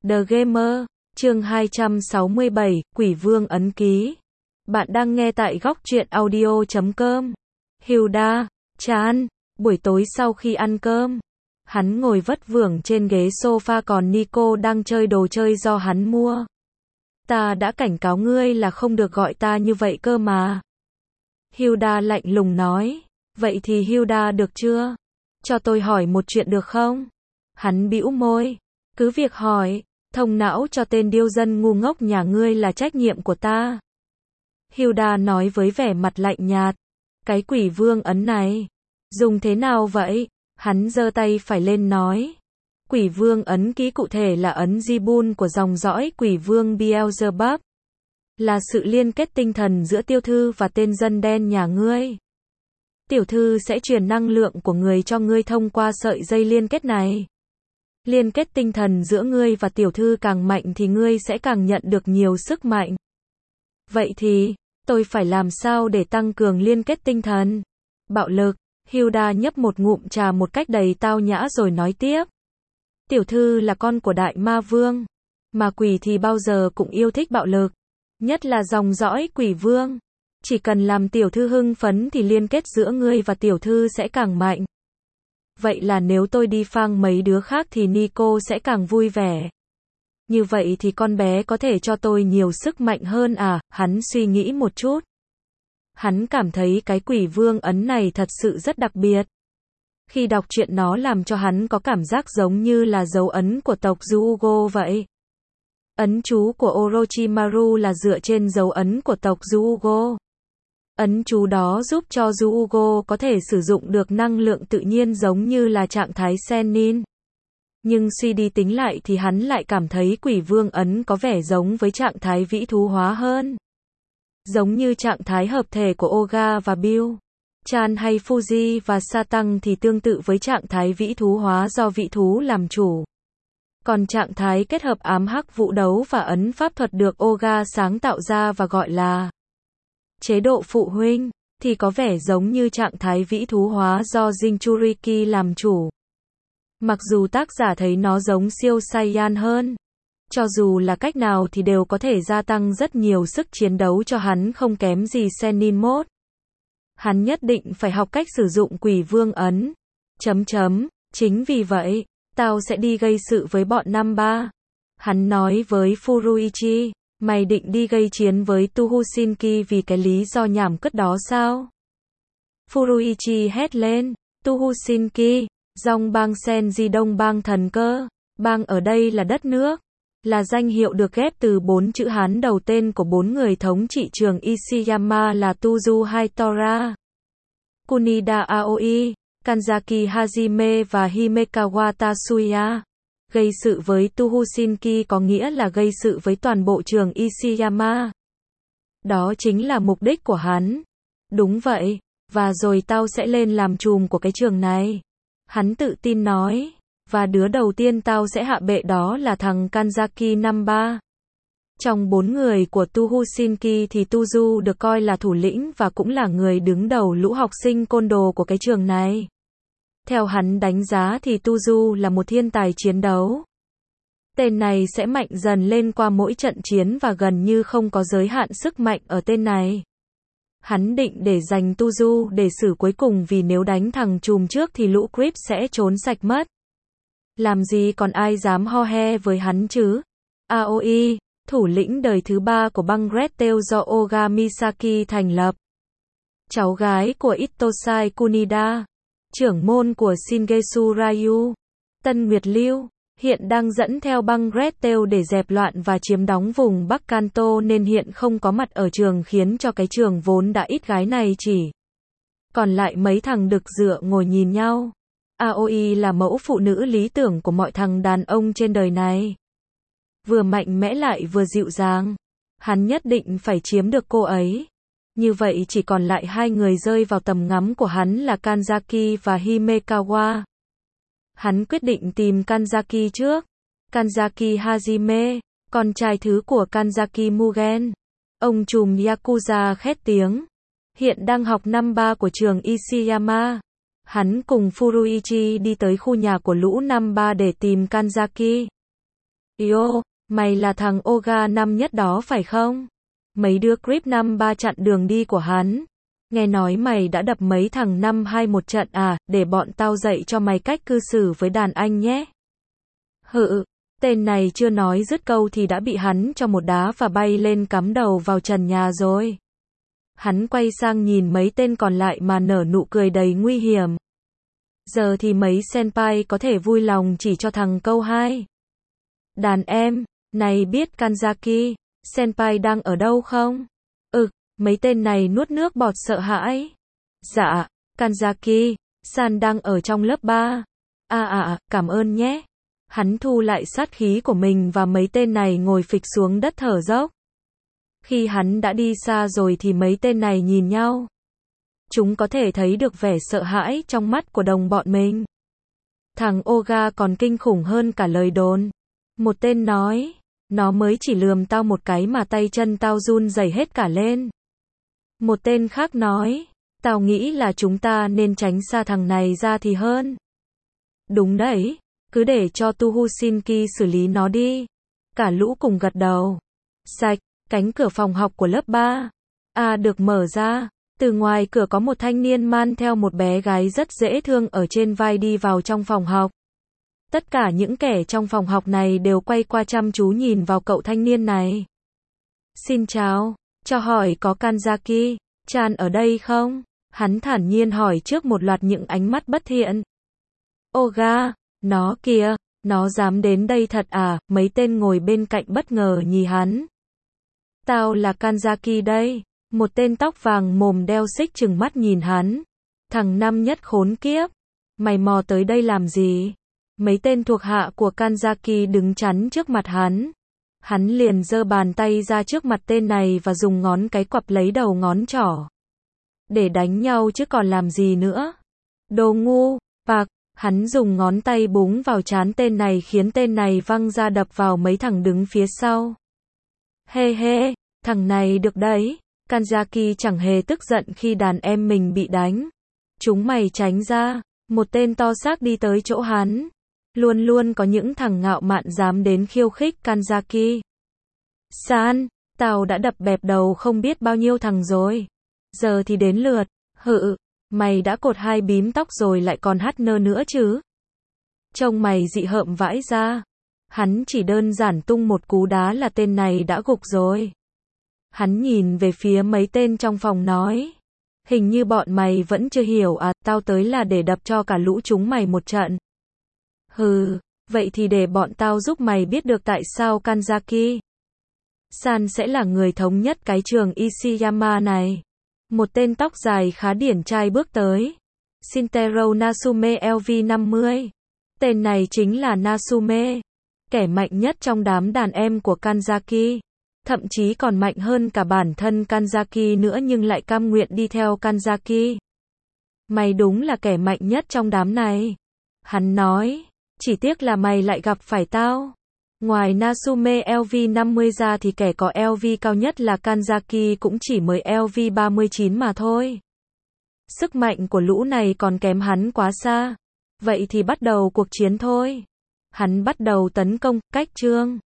The Gamer, chương 267, Quỷ Vương ấn ký. Bạn đang nghe tại góc truyện audio.com. Hilda, Chan, buổi tối sau khi ăn cơm, hắn ngồi vất vưởng trên ghế sofa còn Nico đang chơi đồ chơi do hắn mua. Ta đã cảnh cáo ngươi là không được gọi ta như vậy cơ mà. Hilda lạnh lùng nói. Vậy thì Hilda được chưa? Cho tôi hỏi một chuyện được không? Hắn bĩu môi. Cứ việc hỏi, thông não cho tên điêu dân ngu ngốc nhà ngươi là trách nhiệm của ta. Hilda nói với vẻ mặt lạnh nhạt. Cái quỷ vương ấn này, dùng thế nào vậy? Hắn giơ tay phải lên nói. Quỷ vương ấn ký cụ thể là ấn Jibun của dòng dõi quỷ vương Beelzebub. Là sự liên kết tinh thần giữa tiểu thư và tên dân đen nhà ngươi. Tiểu thư sẽ truyền năng lượng của người cho ngươi thông qua sợi dây liên kết này. Liên kết tinh thần giữa ngươi và tiểu thư càng mạnh thì ngươi sẽ càng nhận được nhiều sức mạnh. Vậy thì, tôi phải làm sao để tăng cường liên kết tinh thần? Bạo lực. Hilda nhấp một ngụm trà một cách đầy tao nhã rồi nói tiếp. Tiểu thư là con của đại ma vương. Mà quỷ thì bao giờ cũng yêu thích bạo lực. Nhất là dòng dõi quỷ vương. Chỉ cần làm tiểu thư hưng phấn thì liên kết giữa ngươi và tiểu thư sẽ càng mạnh. Vậy là nếu tôi đi phang mấy đứa khác thì Nico sẽ càng vui vẻ. Như vậy thì con bé có thể cho tôi nhiều sức mạnh hơn à? Hắn suy nghĩ một chút. Hắn cảm thấy cái quỷ vương ấn này thật sự rất đặc biệt. Khi đọc truyện nó làm cho hắn có cảm giác giống như là dấu ấn của tộc Zyugo vậy. Ấn chú của Orochimaru là dựa trên dấu ấn của tộc Zyugo. Ấn chú đó giúp cho Zyugo có thể sử dụng được năng lượng tự nhiên giống như là trạng thái Sennin. Nhưng suy đi tính lại thì hắn lại cảm thấy quỷ vương ấn có vẻ giống với trạng thái vĩ thú hóa hơn. Giống như trạng thái hợp thể của Oga và Bill. Chan hay Fuji và Satang thì tương tự với trạng thái vĩ thú hóa do vĩ thú làm chủ. Còn trạng thái kết hợp ám hắc vũ đấu và ấn pháp thuật được Oga sáng tạo ra và gọi là chế độ phụ huynh, thì có vẻ giống như trạng thái vĩ thú hóa do Jinchuriki làm chủ. Mặc dù tác giả thấy nó giống siêu Saiyan hơn. Cho dù là cách nào thì đều có thể gia tăng rất nhiều sức chiến đấu cho hắn không kém gì Sennin Mode. Hắn nhất định phải học cách sử dụng quỷ vương ấn. Chính vì vậy, tao sẽ đi gây sự với bọn Namba. Hắn nói với Furuichi, mày định đi gây chiến với Tuhushinki vì cái lý do nhảm cất đó sao? Furuichi hét lên, Tuhushinki, dòng bang Senji Đông bang thần cơ. Bang ở đây là đất nước. Là danh hiệu được ghép từ 4 chữ Hán đầu tên của 4 người thống trị trường Ishiyama là Tuzu Haitora, Kunida Aoi, Kanzaki Hajime và Himekawa Tatsuya. Gây sự với Tuhushinki có nghĩa là gây sự với toàn bộ trường Ishiyama. Đó chính là mục đích của hắn. Đúng vậy, và rồi tao sẽ lên làm trùm của cái trường này. Hắn tự tin nói. Và đứa đầu tiên tao sẽ hạ bệ đó là thằng Kanzaki Namba. Trong 4 người của Tuhushinki thì Tuzu được coi là thủ lĩnh và cũng là người đứng đầu lũ học sinh côn đồ của cái trường này. Theo hắn đánh giá thì Tuzu là một thiên tài chiến đấu. Tên này sẽ mạnh dần lên qua mỗi trận chiến và gần như không có giới hạn sức mạnh ở tên này. Hắn định để dành Tuzu để xử cuối cùng vì nếu đánh thằng trùm trước thì lũ creep sẽ trốn sạch mất. Làm gì còn ai dám ho he với hắn chứ? Aoi, thủ lĩnh đời thứ 3 của băng Red Tail do Oga Misaki thành lập. Cháu gái của Itosai Kunida, trưởng môn của Shingetsu Ryu, Tân Nguyệt Lưu, hiện đang dẫn theo băng Red Tail để dẹp loạn và chiếm đóng vùng Bắc Kanto nên hiện không có mặt ở trường khiến cho cái trường vốn đã ít gái này chỉ còn lại mấy thằng đực dựa ngồi nhìn nhau. Aoi là mẫu phụ nữ lý tưởng của mọi thằng đàn ông trên đời này. Vừa mạnh mẽ lại vừa dịu dàng. Hắn nhất định phải chiếm được cô ấy. Như vậy chỉ còn lại hai người rơi vào tầm ngắm của hắn là Kanzaki và Himekawa. Hắn quyết định tìm Kanzaki trước. Kanzaki Hajime, con trai thứ của Kanzaki Mugen. Ông trùm Yakuza khét tiếng. Hiện đang học năm 3 của trường Ishiyama. Hắn cùng Furuichi đi tới khu nhà của lũ năm 3 để tìm Kanzaki. Yo, mày là thằng Oga năm nhất đó phải không? Mấy đứa creep năm ba chặn đường đi của hắn. Nghe nói mày đã đập mấy thằng năm hai một trận à, để bọn tao dạy cho mày cách cư xử với đàn anh nhé. Hự, tên này chưa nói dứt câu thì đã bị hắn cho một đá và bay lên cắm đầu vào trần nhà rồi. Hắn quay sang nhìn mấy tên còn lại mà nở nụ cười đầy nguy hiểm. Giờ thì mấy senpai có thể vui lòng chỉ cho thằng câu 2. Đàn em, này biết Kanzaki, senpai đang ở đâu không? Mấy tên này nuốt nước bọt sợ hãi. Dạ, Kanzaki, san đang ở trong lớp 3. Cảm ơn nhé. Hắn thu lại sát khí của mình và mấy tên này ngồi phịch xuống đất thở dốc. Khi hắn đã đi xa rồi thì mấy tên này nhìn nhau. Chúng có thể thấy được vẻ sợ hãi trong mắt của đồng bọn mình. Thằng Oga còn kinh khủng hơn cả lời đồn. Một tên nói, nó mới chỉ lườm tao một cái mà tay chân tao run rẩy hết cả lên. Một tên khác nói, tao nghĩ là chúng ta nên tránh xa thằng này ra thì hơn. Đúng đấy, cứ để cho Tuhushinki xử lý nó đi. Cả lũ cùng gật đầu. Sạch, cánh cửa phòng học của lớp 3 được mở ra. Từ ngoài cửa có một thanh niên mang theo một bé gái rất dễ thương ở trên vai đi vào trong phòng học. Tất cả những kẻ trong phòng học này đều quay qua chăm chú nhìn vào cậu thanh niên này. Xin chào, cho hỏi có Kanzaki-chan ở đây không? Hắn thản nhiên hỏi trước một loạt những ánh mắt bất thiện. Oga, nó kìa, nó dám đến đây thật à? Mấy tên ngồi bên cạnh bất ngờ nhìn hắn. Tao là Kanzaki đây. Một tên tóc vàng mồm đeo xích trừng mắt nhìn hắn. Thằng năm nhất khốn kiếp. Mày mò tới đây làm gì? Mấy tên thuộc hạ của Kanzaki đứng chắn trước mặt hắn. Hắn liền giơ bàn tay ra trước mặt tên này và dùng ngón cái quặp lấy đầu ngón trỏ. Để đánh nhau chứ còn làm gì nữa. Đồ ngu, bạc, hắn dùng ngón tay búng vào trán tên này khiến tên này văng ra đập vào mấy thằng đứng phía sau. Hê, thằng này được đấy. Kanzaki chẳng hề tức giận khi đàn em mình bị đánh. Chúng mày tránh ra. Một tên to xác đi tới chỗ hắn. Luôn luôn có những thằng ngạo mạn dám đến khiêu khích Kanzaki. San, tao đã đập bẹp đầu không biết bao nhiêu thằng rồi. Giờ thì đến lượt. Mày đã cột 2 bím tóc rồi lại còn hát nơ nữa chứ. Trông mày dị hợm vãi ra. Hắn chỉ đơn giản tung một cú đá là tên này đã gục rồi. Hắn nhìn về phía mấy tên trong phòng nói. Hình như bọn mày vẫn chưa hiểu à, tao tới là để đập cho cả lũ chúng mày một trận. Vậy thì để bọn tao giúp mày biết được tại sao Kanzaki-san sẽ là người thống nhất cái trường Ishiyama này. Một tên tóc dài khá điển trai bước tới. Shintaro Natsume LV50. Tên này chính là Natsume, kẻ mạnh nhất trong đám đàn em của Kanzaki. Thậm chí còn mạnh hơn cả bản thân Kanzaki nữa nhưng lại cam nguyện đi theo Kanzaki. Mày đúng là kẻ mạnh nhất trong đám này. Hắn nói, chỉ tiếc là mày lại gặp phải tao. Ngoài Natsume LV50 ra thì kẻ có LV cao nhất là Kanzaki cũng chỉ mới LV39 mà thôi. Sức mạnh của lũ này còn kém hắn quá xa. Vậy thì bắt đầu cuộc chiến thôi. Hắn bắt đầu tấn công, cách chương.